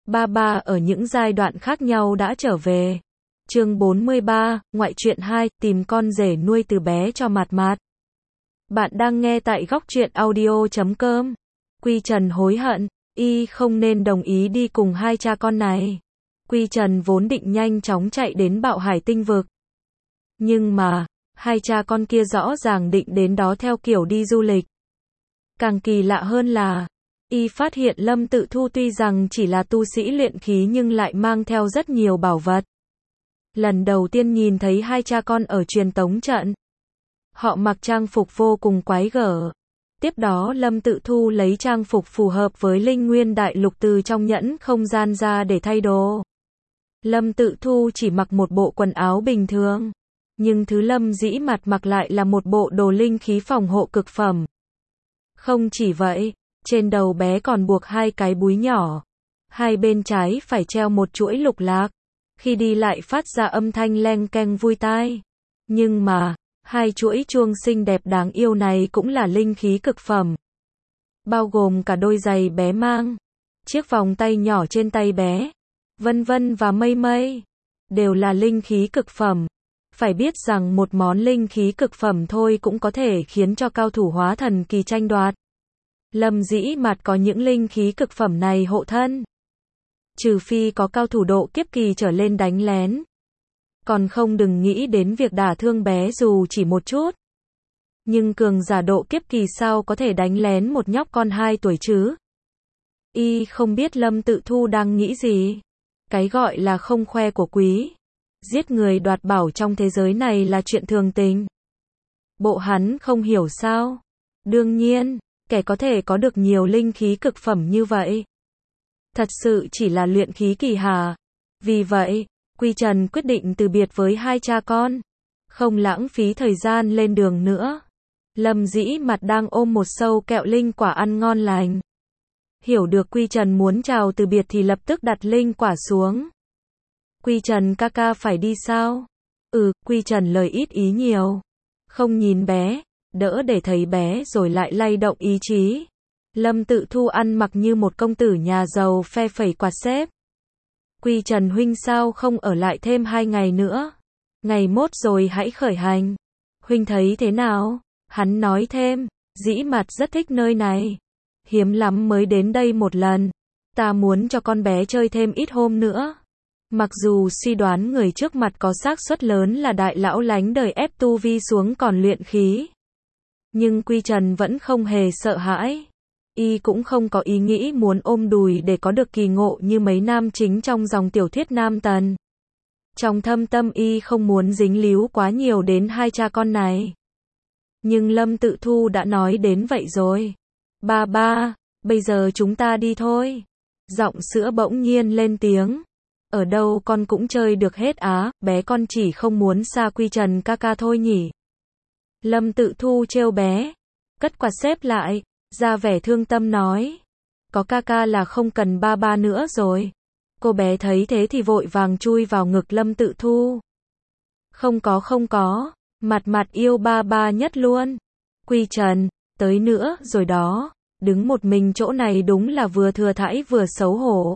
Ba ba ở những giai đoạn khác nhau đã trở về. Chương 43, ngoại truyện 2, tìm con rể nuôi từ bé cho Mạt Mạt. Bạn đang nghe tại góc truyện audio.com. Quy Trần hối hận, y không nên đồng ý đi cùng hai cha con này. Quy Trần vốn định nhanh chóng chạy đến Bạo Hải Tinh Vực. Nhưng mà, hai cha con kia rõ ràng định đến đó theo kiểu đi du lịch. Càng kỳ lạ hơn là, y phát hiện Lâm Tự Thu tuy rằng chỉ là tu sĩ luyện khí nhưng lại mang theo rất nhiều bảo vật. Lần đầu tiên nhìn thấy hai cha con ở truyền tống trận, họ mặc trang phục vô cùng quái gở. Tiếp đó Lâm Tự Thu lấy trang phục phù hợp với Linh Nguyên Đại Lục từ trong nhẫn không gian ra để thay đồ. Lâm Tự Thu chỉ mặc một bộ quần áo bình thường, nhưng thứ Lâm Dĩ Mạt mặc lại là một bộ đồ linh khí phòng hộ cực phẩm. Không chỉ vậy, trên đầu bé còn buộc hai cái búi nhỏ, hai bên trái phải treo một chuỗi lục lạc, khi đi lại phát ra âm thanh leng keng vui tai. Nhưng mà, hai chuỗi chuông xinh đẹp đáng yêu này cũng là linh khí cực phẩm, bao gồm cả đôi giày bé mang, chiếc vòng tay nhỏ trên tay bé, vân vân và mây mây, đều là linh khí cực phẩm. Phải biết rằng một món linh khí cực phẩm thôi cũng có thể khiến cho cao thủ hóa thần kỳ tranh đoạt. Lâm Dĩ Mạt có những linh khí cực phẩm này hộ thân, trừ phi có cao thủ độ kiếp kỳ trở lên đánh lén, còn không đừng nghĩ đến việc đả thương bé dù chỉ một chút. Nhưng cường giả độ kiếp kỳ sao có thể đánh lén một nhóc con 2 tuổi chứ? Y không biết Lâm Tự Thu đang nghĩ gì. Cái gọi là không khoe của quý, giết người đoạt bảo trong thế giới này là chuyện thường tình. Bộ hắn không hiểu sao? Đương nhiên, kẻ có thể có được nhiều linh khí cực phẩm như vậy, thật sự chỉ là luyện khí kỳ hả? Vì vậy, Quy Trần quyết định từ biệt với hai cha con, không lãng phí thời gian lên đường nữa. Lâm Dĩ Mạt đang ôm một sâu kẹo linh quả ăn ngon lành. Hiểu được Quy Trần muốn chào từ biệt thì lập tức đặt linh quả xuống. Quy Trần ca ca phải đi sao? Quy Trần lời ít ý nhiều. Không nhìn bé, đỡ để thấy bé rồi lại lay động ý chí. Lâm Tự Thu ăn mặc như một công tử nhà giàu phe phẩy quạt xếp. Quy Trần huynh sao không ở lại thêm 2 ngày nữa? Ngày mốt rồi hãy khởi hành. Huynh thấy thế nào? Hắn nói thêm, Dĩ Mạt rất thích nơi này. Hiếm lắm mới đến đây một lần. Ta muốn cho con bé chơi thêm ít hôm nữa. Mặc dù suy đoán người trước mặt có xác suất lớn là đại lão lánh đời ép tu vi xuống còn luyện khí, nhưng Quy Trần vẫn không hề sợ hãi. Y cũng không có ý nghĩ muốn ôm đùi để có được kỳ ngộ như mấy nam chính trong dòng tiểu thuyết nam tần. Trong thâm tâm y không muốn dính líu quá nhiều đến hai cha con này. Nhưng Lâm Tự Thu đã nói đến vậy rồi. Ba ba, bây giờ chúng ta đi thôi. Giọng sữa bỗng nhiên lên tiếng. Ở đâu con cũng chơi được hết á, bé con chỉ không muốn xa Quy Trần ca ca thôi nhỉ. Lâm Tự Thu trêu bé, cất quạt xếp lại, ra vẻ thương tâm nói. Có ca ca là không cần ba ba nữa rồi. Cô bé thấy thế thì vội vàng chui vào ngực Lâm Tự Thu. Không có, Mạt Mạt yêu ba ba nhất luôn. Quy Trần, tới nữa rồi đó, đứng một mình chỗ này đúng là vừa thừa thãi vừa xấu hổ.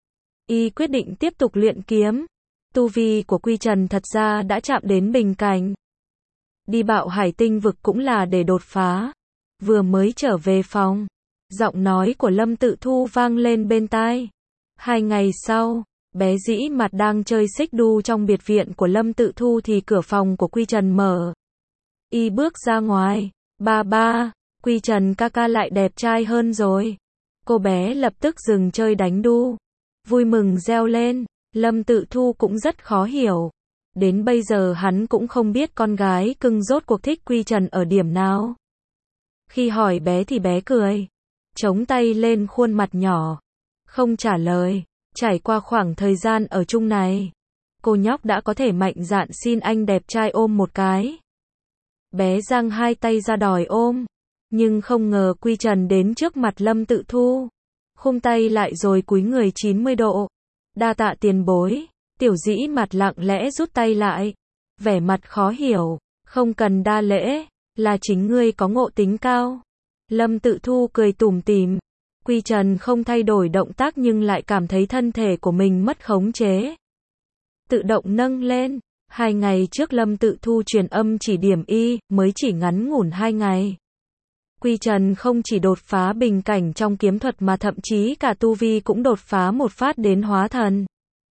Y quyết định tiếp tục luyện kiếm. Tu vi của Quy Trần thật ra đã chạm đến bình cảnh. Đi Bạo Hải Tinh Vực cũng là để đột phá. Vừa mới trở về phòng, giọng nói của Lâm Tự Thu vang lên bên tai. 2 ngày sau, bé Dĩ Mạt đang chơi xích đu trong biệt viện của Lâm Tự Thu thì cửa phòng của Quy Trần mở. Y bước ra ngoài. Ba ba, Quy Trần ca ca lại đẹp trai hơn rồi. Cô bé lập tức dừng chơi đánh đu, vui mừng reo lên. Lâm Tự Thu cũng rất khó hiểu. Đến bây giờ hắn cũng không biết con gái cưng rốt cuộc thích Quy Trần ở điểm nào. Khi hỏi bé thì bé cười, chống tay lên khuôn mặt nhỏ, không trả lời. Trải qua khoảng thời gian ở chung này, cô nhóc đã có thể mạnh dạn xin anh đẹp trai ôm một cái. Bé giang hai tay ra đòi ôm, nhưng không ngờ Quy Trần đến trước mặt Lâm Tự Thu, khum tay lại rồi cúi người 90 độ. Đa tạ tiền bối. Tiểu Dĩ Mạt lặng lẽ rút tay lại, vẻ mặt khó hiểu. Không cần đa lễ, là chính ngươi có ngộ tính cao. Lâm Tự Thu cười tủm tỉm, Quy Trần không thay đổi động tác nhưng lại cảm thấy thân thể của mình mất khống chế. Tự động nâng lên. 2 ngày trước Lâm Tự Thu truyền âm chỉ điểm y, mới chỉ ngắn ngủn 2 ngày. Quy Trần không chỉ đột phá bình cảnh trong kiếm thuật mà thậm chí cả tu vi cũng đột phá một phát đến hóa thần.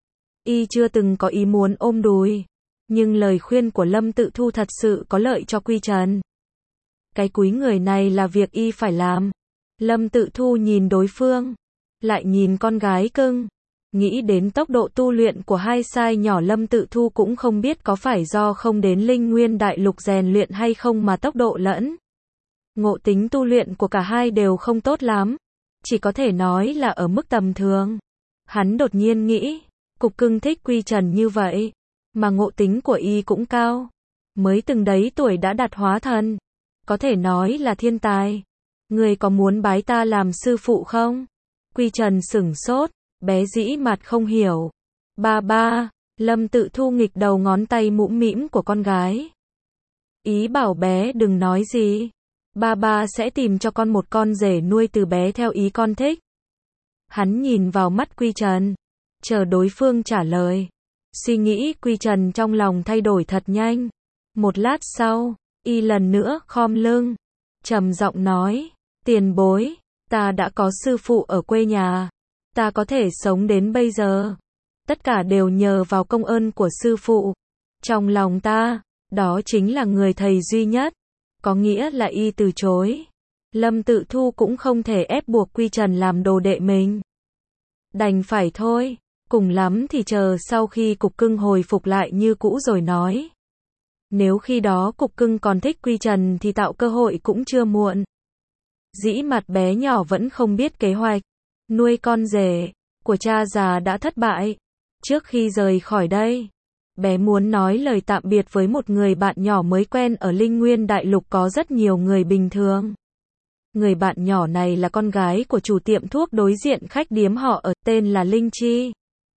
Y chưa từng có ý muốn ôm đùi. Nhưng lời khuyên của Lâm Tự Thu thật sự có lợi cho Quy Trần. Cái cúi người này là việc y phải làm. Lâm Tự Thu nhìn đối phương, lại nhìn con gái cưng. Nghĩ đến tốc độ tu luyện của hai sai nhỏ, Lâm Tự Thu cũng không biết có phải do không đến Linh Nguyên Đại Lục rèn luyện hay không mà tốc độ lẫn ngộ tính tu luyện của cả hai đều không tốt lắm. Chỉ có thể nói là ở mức tầm thường. Hắn đột nhiên nghĩ, Cục Cưng thích Quy Trần như vậy, mà ngộ tính của y cũng cao. Mới từng đấy tuổi đã đạt hóa thần. Có thể nói là thiên tài. Người có muốn bái ta làm sư phụ không? Quy Trần sửng sốt, bé dĩ mặt không hiểu. Ba, Lâm Tự Thu nghịch đầu ngón tay mũm mĩm của con gái. Ý bảo bé đừng nói gì. Ba sẽ tìm cho con một con rể nuôi từ bé theo ý con thích. Hắn nhìn vào mắt Quy Trần, chờ đối phương trả lời. Suy nghĩ Quy Trần trong lòng thay đổi thật nhanh. Một lát sau, y lần nữa khom lưng, trầm giọng nói, tiền bối, ta đã có sư phụ ở quê nhà. Ta có thể sống đến bây giờ. Tất cả đều nhờ vào công ơn của sư phụ. Trong lòng ta, đó chính là người thầy duy nhất. Có nghĩa là y từ chối. Lâm Tự Thu cũng không thể ép buộc Quy Trần làm đồ đệ mình. Đành phải thôi, cùng lắm thì chờ sau khi Cục Cưng hồi phục lại như cũ rồi nói. Nếu khi đó Cục Cưng còn thích Quy Trần thì tạo cơ hội cũng chưa muộn. Dĩ mặt bé nhỏ vẫn không biết kế hoạch nuôi con rể của cha già đã thất bại. Trước khi rời khỏi đây, bé muốn nói lời tạm biệt với một người bạn nhỏ mới quen ở Linh Nguyên Đại Lục có rất nhiều người bình thường. Người bạn nhỏ này là con gái của chủ tiệm thuốc đối diện khách điếm họ ở, tên là Linh Chi.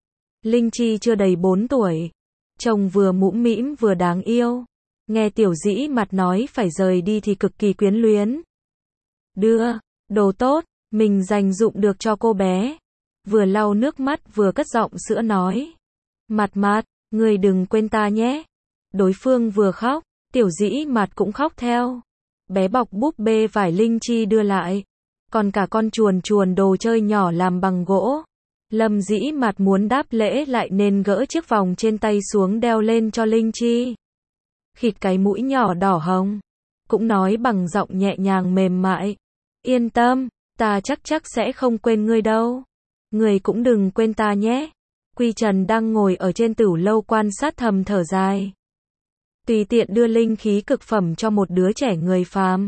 Linh Chi chưa đầy 4 tuổi. Trông vừa mũm mĩm vừa đáng yêu. Nghe Tiểu Dĩ mặt nói phải rời đi thì cực kỳ quyến luyến. Đưa đồ tốt mình dành dụm được cho cô bé. Vừa lau nước mắt vừa cất giọng sữa nói. Mặt, người đừng quên ta nhé. Đối phương vừa khóc, Tiểu Dĩ mặt cũng khóc theo. Bé bọc búp bê vải Linh Chi đưa lại. Còn cả con chuồn đồ chơi nhỏ làm bằng gỗ. Lâm Dĩ mặt muốn đáp lễ lại nên gỡ chiếc vòng trên tay xuống đeo lên cho Linh Chi. Khịt cái mũi nhỏ đỏ hồng. Cũng nói bằng giọng nhẹ nhàng mềm mại. Yên tâm, ta chắc sẽ không quên ngươi đâu. Ngươi cũng đừng quên ta nhé. Quy Trần đang ngồi ở trên tửu lâu quan sát thầm thở dài. Tùy tiện đưa linh khí cực phẩm cho một đứa trẻ người phàm.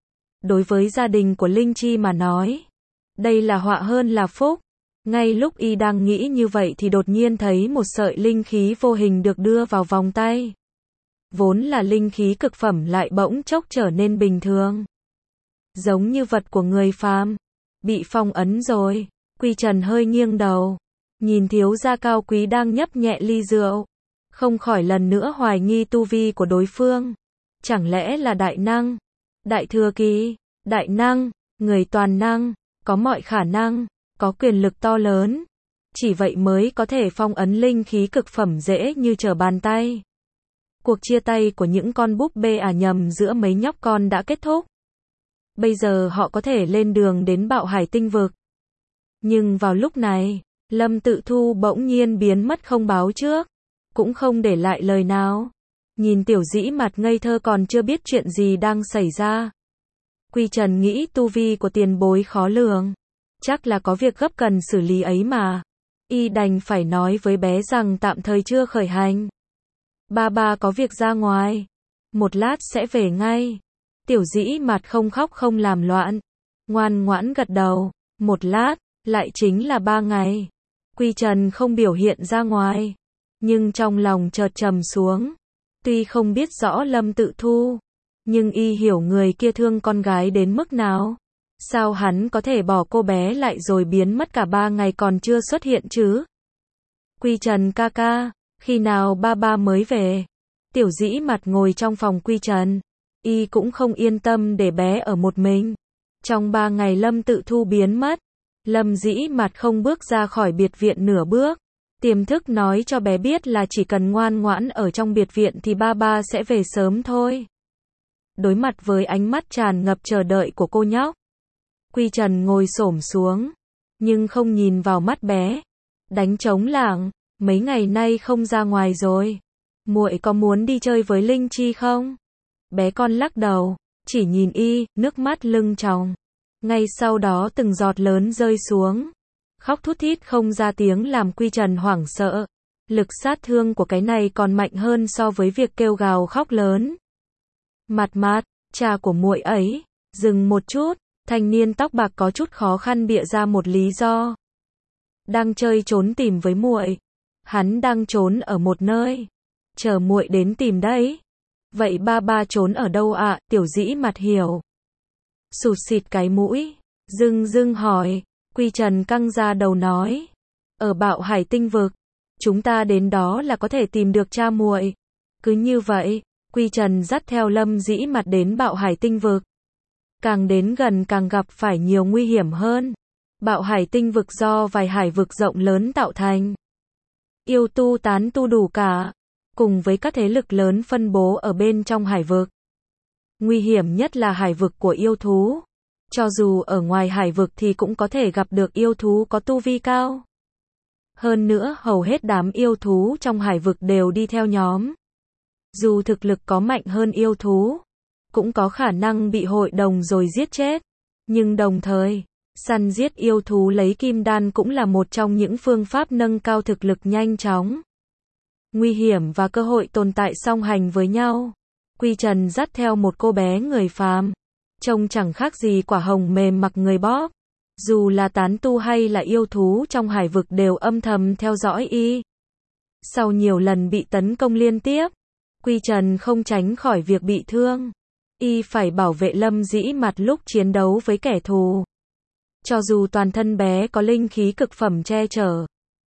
Đối với gia đình của Linh Chi mà nói, đây là họa hơn là phúc. Ngay lúc y đang nghĩ như vậy thì đột nhiên thấy một sợi linh khí vô hình được đưa vào vòng tay. Vốn là linh khí cực phẩm lại bỗng chốc trở nên bình thường. Giống như vật của người phàm. Bị phong ấn rồi. Quy Trần hơi nghiêng đầu. Nhìn thiếu gia cao quý đang nhấp nhẹ ly rượu. Không khỏi lần nữa hoài nghi tu vi của đối phương. Chẳng lẽ là đại năng? Đại thừa kỳ? Đại năng? Người toàn năng? Có mọi khả năng? Có quyền lực to lớn? Chỉ vậy mới có thể phong ấn linh khí cực phẩm dễ như trở bàn tay. Cuộc chia tay của những con búp bê nhầm giữa mấy nhóc con đã kết thúc. Bây giờ họ có thể lên đường đến Bạo Hải tinh vực. Nhưng vào lúc này, Lâm Tự Thu bỗng nhiên biến mất không báo trước. Cũng không để lại lời nào. Nhìn Tiểu Dĩ mặt ngây thơ còn chưa biết chuyện gì đang xảy ra. Quy Trần nghĩ tu vi của tiền bối khó lường. Chắc là có việc gấp cần xử lý ấy mà. Y đành phải nói với bé rằng tạm thời chưa khởi hành. Ba có việc ra ngoài. Một lát sẽ về ngay. Tiểu Dĩ mặt không khóc không làm loạn. Ngoan ngoãn gật đầu. Một lát, lại chính là 3 ngày. Quy Trần không biểu hiện ra ngoài. Nhưng trong lòng chợt trầm xuống. Tuy không biết rõ Lâm Tự Thu, nhưng y hiểu người kia thương con gái đến mức nào. Sao hắn có thể bỏ cô bé lại rồi biến mất cả 3 ngày còn chưa xuất hiện chứ? Quy Trần ca ca, khi nào ba mới về? Tiểu Dĩ mặt ngồi trong phòng Quy Trần. Y cũng không yên tâm để bé ở một mình. Trong 3 ngày Lâm Tự Thu biến mất, Lâm Dĩ Mạt không bước ra khỏi biệt viện nửa bước. Tiềm thức nói cho bé biết là chỉ cần ngoan ngoãn ở trong biệt viện thì ba sẽ về sớm thôi. Đối mặt với ánh mắt tràn ngập chờ đợi của cô nhóc, Quy Trần ngồi xổm xuống, nhưng không nhìn vào mắt bé. Đánh trống lảng, mấy ngày nay không ra ngoài rồi. Muội có muốn đi chơi với Linh Chi không? Bé con lắc đầu, chỉ nhìn y, nước mắt lưng tròng. Ngay sau đó từng giọt lớn rơi xuống. Khóc thút thít không ra tiếng làm Quy Trần hoảng sợ. Lực sát thương của cái này còn mạnh hơn so với việc kêu gào khóc lớn. Mạt Mạt, cha của muội ấy. Dừng một chút, thanh niên tóc bạc có chút khó khăn bịa ra một lý do. Đang chơi trốn tìm với muội. Hắn đang trốn ở một nơi. Chờ muội đến tìm đấy. Vậy ba trốn ở đâu ạ? Tiểu Dĩ Mạt hiểu. Sụt xịt cái mũi. Dưng hỏi. Quy Trần căng ra đầu nói. Ở Bạo Hải Tinh Vực. Chúng ta đến đó là có thể tìm được cha muội. Cứ như vậy, Quy Trần dắt theo Lâm Dĩ Mạt đến Bạo Hải Tinh Vực. Càng đến gần càng gặp phải nhiều nguy hiểm hơn. Bạo Hải Tinh Vực do vài hải vực rộng lớn tạo thành. Yêu tu tán tu đủ cả, cùng với các thế lực lớn phân bố ở bên trong hải vực. Nguy hiểm nhất là hải vực của yêu thú. Cho dù ở ngoài hải vực thì cũng có thể gặp được yêu thú có tu vi cao. Hơn nữa hầu hết đám yêu thú trong hải vực đều đi theo nhóm. Dù thực lực có mạnh hơn yêu thú, cũng có khả năng bị hội đồng rồi giết chết. Nhưng đồng thời, săn giết yêu thú lấy kim đan cũng là một trong những phương pháp nâng cao thực lực nhanh chóng. Nguy hiểm và cơ hội tồn tại song hành với nhau. Quy Trần dắt theo một cô bé người phàm, trông chẳng khác gì quả hồng mềm mặc người bóp. Dù là tán tu hay là yêu thú trong hải vực đều âm thầm theo dõi y. Sau nhiều lần bị tấn công liên tiếp, Quy Trần không tránh khỏi việc bị thương. Y phải bảo vệ Lâm Dĩ Mạt lúc chiến đấu với kẻ thù. Cho dù toàn thân bé có linh khí cực phẩm che chở,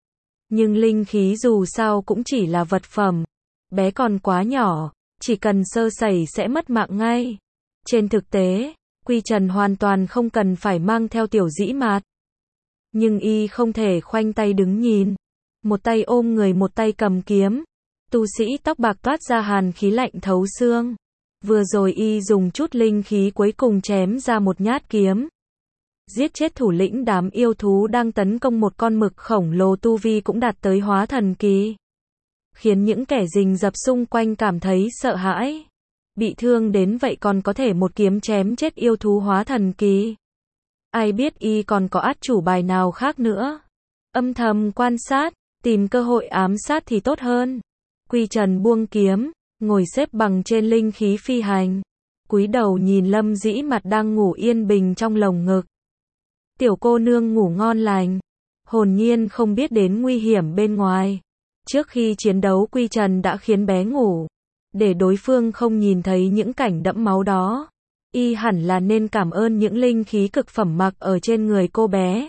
nhưng linh khí dù sao cũng chỉ là vật phẩm. Bé còn quá nhỏ, chỉ cần sơ sẩy sẽ mất mạng ngay. Trên thực tế, Quy Trần hoàn toàn không cần phải mang theo Tiểu Dĩ Mạt. Nhưng y không thể khoanh tay đứng nhìn. Một tay ôm người một tay cầm kiếm. Tu sĩ tóc bạc toát ra hàn khí lạnh thấu xương. Vừa rồi y dùng chút linh khí cuối cùng chém ra một nhát kiếm. Giết chết thủ lĩnh đám yêu thú đang tấn công một con mực khổng lồ tu vi cũng đạt tới hóa thần kỳ. Khiến những kẻ rình rập xung quanh cảm thấy sợ hãi. Bị thương đến vậy còn có thể một kiếm chém chết yêu thú hóa thần kỳ. Ai biết y còn có át chủ bài nào khác nữa. Âm thầm quan sát, tìm cơ hội ám sát thì tốt hơn. Quy Trần buông kiếm, ngồi xếp bằng trên linh khí phi hành. Cúi đầu nhìn Lâm Dĩ Mạt đang ngủ yên bình trong lồng ngực. Tiểu cô nương ngủ ngon lành. Hồn nhiên không biết đến nguy hiểm bên ngoài. Trước khi chiến đấu Quy Trần đã khiến bé ngủ. Để đối phương không nhìn thấy những cảnh đẫm máu đó. Y hẳn là nên cảm ơn những linh khí cực phẩm mặc ở trên người cô bé.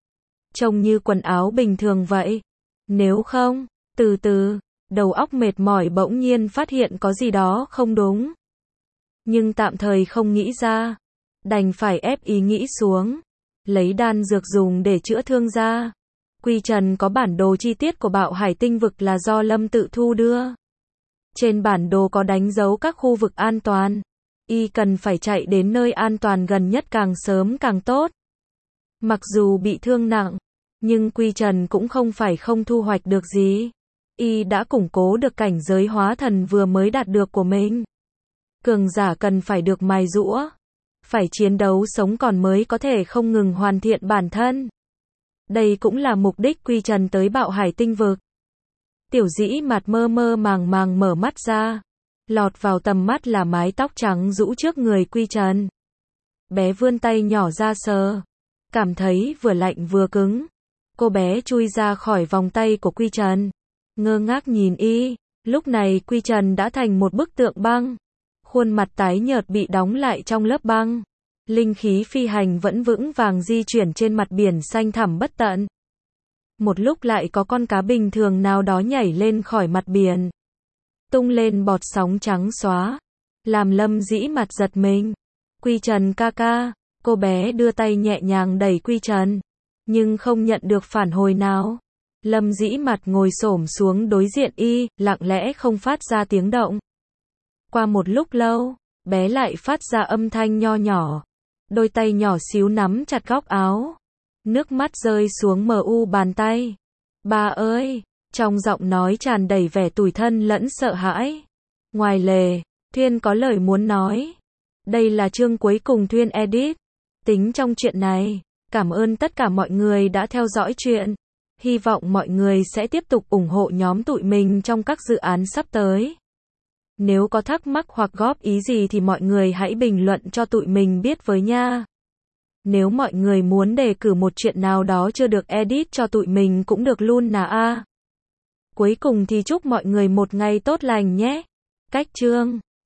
Trông như quần áo bình thường vậy. Nếu không, từ từ, đầu óc mệt mỏi bỗng nhiên phát hiện có gì đó không đúng. Nhưng tạm thời không nghĩ ra. Đành phải ép ý nghĩ xuống. Lấy đan dược dùng để chữa thương ra. Quy Trần có bản đồ chi tiết của Bạo Hải Tinh Vực là do Lâm tự thu đưa. Trên bản đồ có đánh dấu các khu vực an toàn. Y cần phải chạy đến nơi an toàn gần nhất càng sớm càng tốt. Mặc dù bị thương nặng, nhưng Quy Trần cũng không phải không thu hoạch được gì. Y đã củng cố được cảnh giới hóa thần vừa mới đạt được của mình. Cường giả cần phải được mài giũa. Phải chiến đấu sống còn mới có thể không ngừng hoàn thiện bản thân. Đây cũng là mục đích Quy Trần tới Bạo Hải Tinh Vực. Tiểu Dĩ Mạt mơ mơ màng màng mở mắt ra. Lọt vào tầm mắt là mái tóc trắng rũ trước người Quy Trần. Bé vươn tay nhỏ ra sờ. Cảm thấy vừa lạnh vừa cứng. Cô bé chui ra khỏi vòng tay của Quy Trần. Ngơ ngác nhìn y. Lúc này Quy Trần đã thành một bức tượng băng. Khuôn mặt tái nhợt bị đóng lại trong lớp băng. Linh khí phi hành vẫn vững vàng di chuyển trên mặt biển xanh thẳm bất tận. Một lúc lại có con cá bình thường nào đó nhảy lên khỏi mặt biển. Tung lên bọt sóng trắng xóa. Làm Lâm Dĩ Mạt giật mình. Quy Trần ca ca. Cô bé đưa tay nhẹ nhàng đẩy Quy Trần. nhưng không nhận được phản hồi nào. Lâm Dĩ Mặt ngồi xổm xuống đối diện y, lặng lẽ không phát ra tiếng động. Qua một lúc lâu, bé lại phát ra âm thanh nho nhỏ. Đôi tay nhỏ xíu nắm chặt góc áo. Nước mắt rơi xuống mờ u bàn tay. Ba ơi! Trong giọng nói tràn đầy vẻ tủi thân lẫn sợ hãi. Ngoài lề, Thuyên có lời muốn nói. Đây là chương cuối cùng Thuyên edit. Tính trong chuyện này. Cảm ơn tất cả mọi người đã theo dõi chuyện. Hy vọng mọi người sẽ tiếp tục ủng hộ nhóm tụi mình trong các dự án sắp tới. Nếu có thắc mắc hoặc góp ý gì thì mọi người hãy bình luận cho tụi mình biết với nha. Nếu mọi người muốn đề cử một chuyện nào đó chưa được edit cho tụi mình cũng được luôn nà a. Cuối cùng thì chúc mọi người một ngày tốt lành nhé. Cách chương